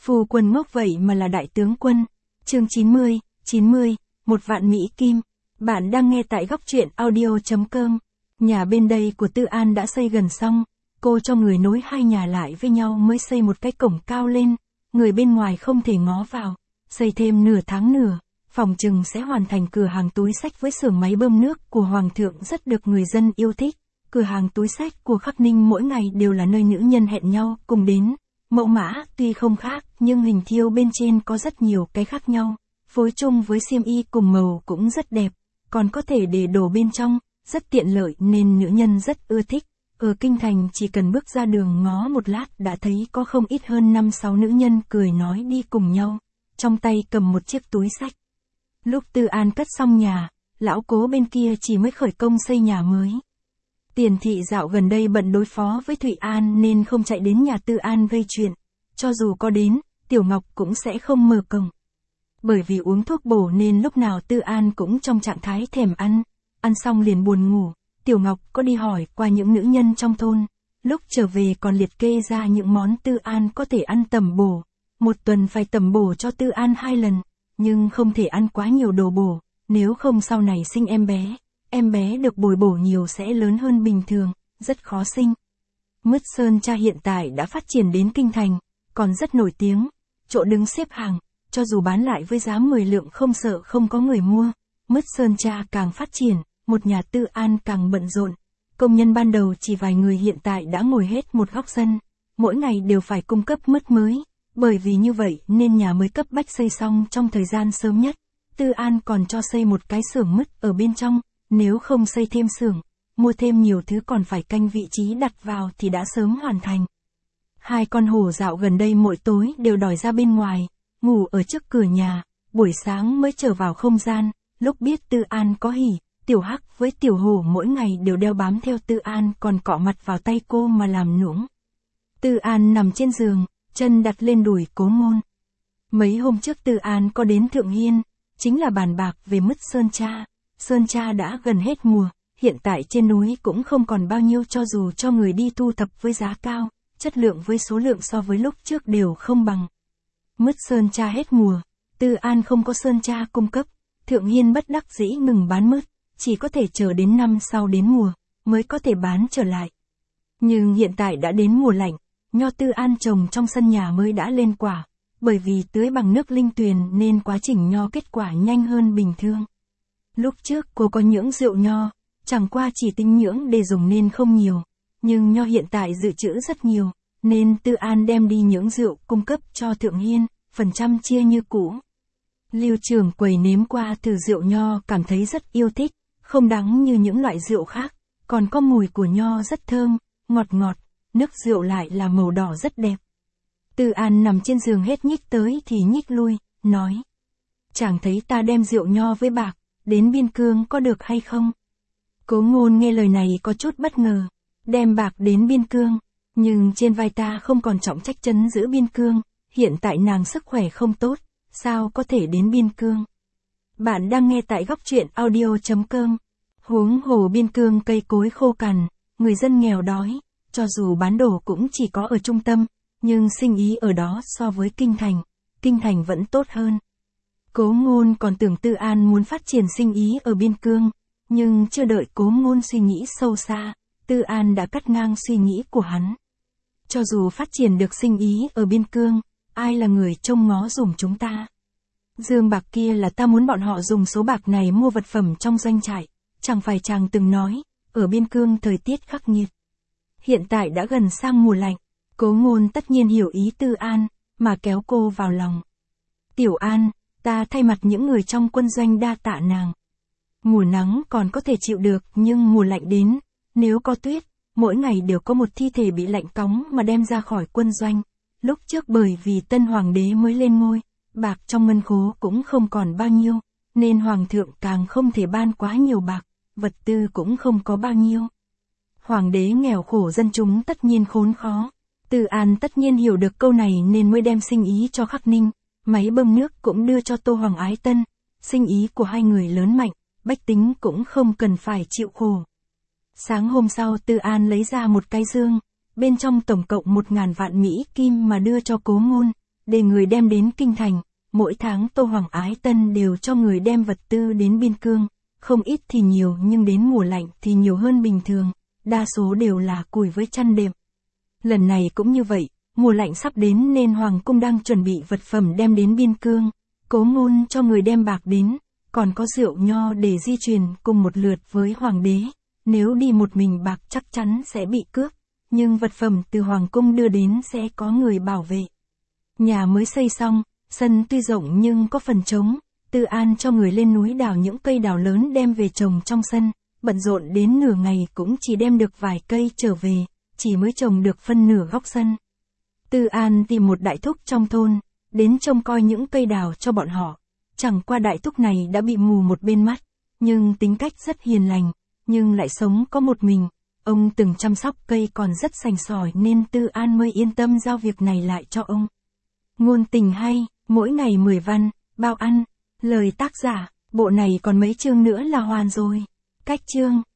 Phu quân ngốc vậy mà là đại tướng quân. Chương 90, 1 vạn Mỹ Kim. Bạn đang nghe tại góc truyện audio.com. Nhà bên đây của Tư An đã xây gần xong, cô cho người nối hai nhà lại với nhau mới xây một cái cổng cao lên, người bên ngoài không thể ngó vào, xây thêm nửa tháng nữa, phòng chừng sẽ hoàn thành cửa hàng túi xách với xưởng máy bơm nước của Hoàng thượng rất được người dân yêu thích. Cửa hàng túi xách của Khắc Ninh mỗi ngày đều là nơi nữ nhân hẹn nhau cùng đến. Mẫu mã tuy không khác nhưng hình thiêu bên trên có rất nhiều cái khác nhau, phối chung với xiêm y cùng màu cũng rất đẹp, còn có thể để đồ bên trong, rất tiện lợi nên nữ nhân rất ưa thích. Ở Kinh Thành chỉ cần bước ra đường ngó một lát đã thấy có không ít hơn 5-6 nữ nhân cười nói đi cùng nhau, trong tay cầm một chiếc túi xách. Lúc Tư An cất xong nhà, lão Cố bên kia chỉ mới khởi công xây nhà mới. Tiền thị dạo gần đây bận đối phó với Thụy An nên không chạy đến nhà Tư An gây chuyện. Cho dù có đến, Tiểu Ngọc cũng sẽ không mở cổng. Bởi vì uống thuốc bổ nên lúc nào Tư An cũng trong trạng thái thèm ăn. Ăn xong liền buồn ngủ. Tiểu Ngọc có đi hỏi qua những nữ nhân trong thôn. Lúc trở về còn liệt kê ra những món Tư An có thể ăn tẩm bổ. Một tuần phải tẩm bổ cho Tư An 2 lần. Nhưng không thể ăn quá nhiều đồ bổ. Nếu không sau này sinh em bé được bồi bổ nhiều sẽ lớn hơn bình thường, rất khó sinh. Mứt sơn cha hiện tại đã phát triển đến Kinh Thành, còn rất nổi tiếng, chỗ đứng xếp hàng, cho dù bán lại với giá 10 lượng không sợ không có người mua. Mứt sơn cha càng phát triển, một nhà Tư An càng bận rộn. Công nhân ban đầu chỉ vài người hiện tại đã ngồi hết một góc sân, mỗi ngày đều phải cung cấp mứt mới, bởi vì như vậy nên nhà mới cấp bách xây xong trong thời gian sớm nhất. Tư An còn cho xây một cái xưởng mứt ở bên trong. Nếu không xây thêm xưởng, mua thêm nhiều thứ còn phải canh vị trí đặt vào thì đã sớm hoàn thành. Hai con hổ dạo gần đây mỗi tối đều đòi ra bên ngoài, ngủ ở trước cửa nhà, buổi sáng mới trở vào không gian, lúc biết Tư An có hỉ, Tiểu Hắc với Tiểu Hổ mỗi ngày đều đeo bám theo Tư An còn cọ mặt vào tay cô mà làm nũng. Tư An nằm trên giường, chân đặt lên đùi Cố Ngôn. Mấy hôm trước Tư An có đến Thượng Hiên, chính là bàn bạc về mứt sơn cha. Sơn cha đã gần hết mùa, hiện tại trên núi cũng không còn bao nhiêu cho dù cho người đi thu thập với giá cao, chất lượng với số lượng so với lúc trước đều không bằng. Mứt sơn cha hết mùa, Tư An không có sơn cha cung cấp, Thượng Hiên bất đắc dĩ ngừng bán mứt, chỉ có thể chờ đến năm sau đến mùa, mới có thể bán trở lại. Nhưng hiện tại đã đến mùa lạnh, nho Tư An trồng trong sân nhà mới đã lên quả, bởi vì tưới bằng nước linh tuyền nên quá trình nho kết quả nhanh hơn bình thường. Lúc trước cô có nhưỡng rượu nho, chẳng qua chỉ tinh nhưỡng để dùng nên không nhiều, nhưng nho hiện tại dự trữ rất nhiều, nên Tư An đem đi nhưỡng rượu cung cấp cho Thượng Hiên, phần trăm chia như cũ. Lưu trưởng quầy nếm qua thử rượu nho cảm thấy rất yêu thích, không đắng như những loại rượu khác, còn có mùi của nho rất thơm, ngọt ngọt, nước rượu lại là màu đỏ rất đẹp. Tư An nằm trên giường hết nhích tới thì nhích lui, nói: "Chẳng thấy ta đem rượu nho với bạc đến Biên Cương có được hay không?" Cố Ngôn nghe lời này có chút bất ngờ, đem bạc đến Biên Cương, nhưng trên vai ta không còn trọng trách trấn giữ Biên Cương, hiện tại nàng sức khỏe không tốt, sao có thể đến Biên Cương. Bạn đang nghe tại góc truyện audio.com. Huống hồ Biên Cương cây cối khô cằn, người dân nghèo đói, cho dù bán đồ cũng chỉ có ở trung tâm, nhưng sinh ý ở đó so với Kinh Thành vẫn tốt hơn. Cố Ngôn còn tưởng Tư An muốn phát triển sinh ý ở Biên Cương, nhưng chưa đợi Cố Ngôn suy nghĩ sâu xa, Tư An đã cắt ngang suy nghĩ của hắn. Cho dù phát triển được sinh ý ở Biên Cương, ai là người trông ngó dùm chúng ta? Dương bạc kia là ta muốn bọn họ dùng số bạc này mua vật phẩm trong doanh trại, chẳng phải chàng từng nói, ở Biên Cương thời tiết khắc nghiệt. Hiện tại đã gần sang mùa lạnh, Cố Ngôn tất nhiên hiểu ý Tư An, mà kéo cô vào lòng. "Tiểu An, ta thay mặt những người trong quân doanh đa tạ nàng. Mùa nắng còn có thể chịu được nhưng mùa lạnh đến, nếu có tuyết, mỗi ngày đều có một thi thể bị lạnh cóng mà đem ra khỏi quân doanh. Lúc trước bởi vì tân hoàng đế mới lên ngôi, bạc trong ngân khố cũng không còn bao nhiêu, nên hoàng thượng càng không thể ban quá nhiều bạc, vật tư cũng không có bao nhiêu. Hoàng đế nghèo khổ dân chúng tất nhiên khốn khó." Tư An tất nhiên hiểu được câu này nên mới đem sinh ý cho Khắc Ninh. Máy bơm nước cũng đưa cho Tô Hoàng Ái Tân, sinh ý của hai người lớn mạnh, bách tính cũng không cần phải chịu khổ. Sáng hôm sau Tư An lấy ra một cái dương, bên trong tổng cộng 1.000 vạn Mỹ Kim mà đưa cho Cố Ngôn, để người đem đến kinh thành. Mỗi tháng Tô Hoàng Ái Tân đều cho người đem vật tư đến biên cương, không ít thì nhiều nhưng đến mùa lạnh thì nhiều hơn bình thường, đa số đều là củi với chăn đệm. Lần này cũng như vậy, mùa lạnh sắp đến nên Hoàng cung đang chuẩn bị vật phẩm đem đến biên cương, Cố Ngôn cho người đem bạc đến, còn có rượu nho để di truyền cùng một lượt với Hoàng đế, nếu đi một mình bạc chắc chắn sẽ bị cướp, nhưng vật phẩm từ Hoàng cung đưa đến sẽ có người bảo vệ. Nhà mới xây xong, sân tuy rộng nhưng có phần trống, Tư An cho người lên núi đào những cây đào lớn đem về trồng trong sân, bận rộn đến nửa ngày cũng chỉ đem được vài cây trở về, chỉ mới trồng được phân nửa góc sân. Tư An tìm một đại thúc trong thôn, đến trông coi những cây đào cho bọn họ. Chẳng qua đại thúc này đã bị mù một bên mắt, nhưng tính cách rất hiền lành, nhưng lại sống có một mình. Ông từng chăm sóc cây còn rất sành sỏi nên Tư An mới yên tâm giao việc này lại cho ông. Ngôn tình hay, mỗi ngày 10 văn, bao ăn. Lời tác giả, bộ này còn mấy chương nữa là hoàn rồi. Cách chương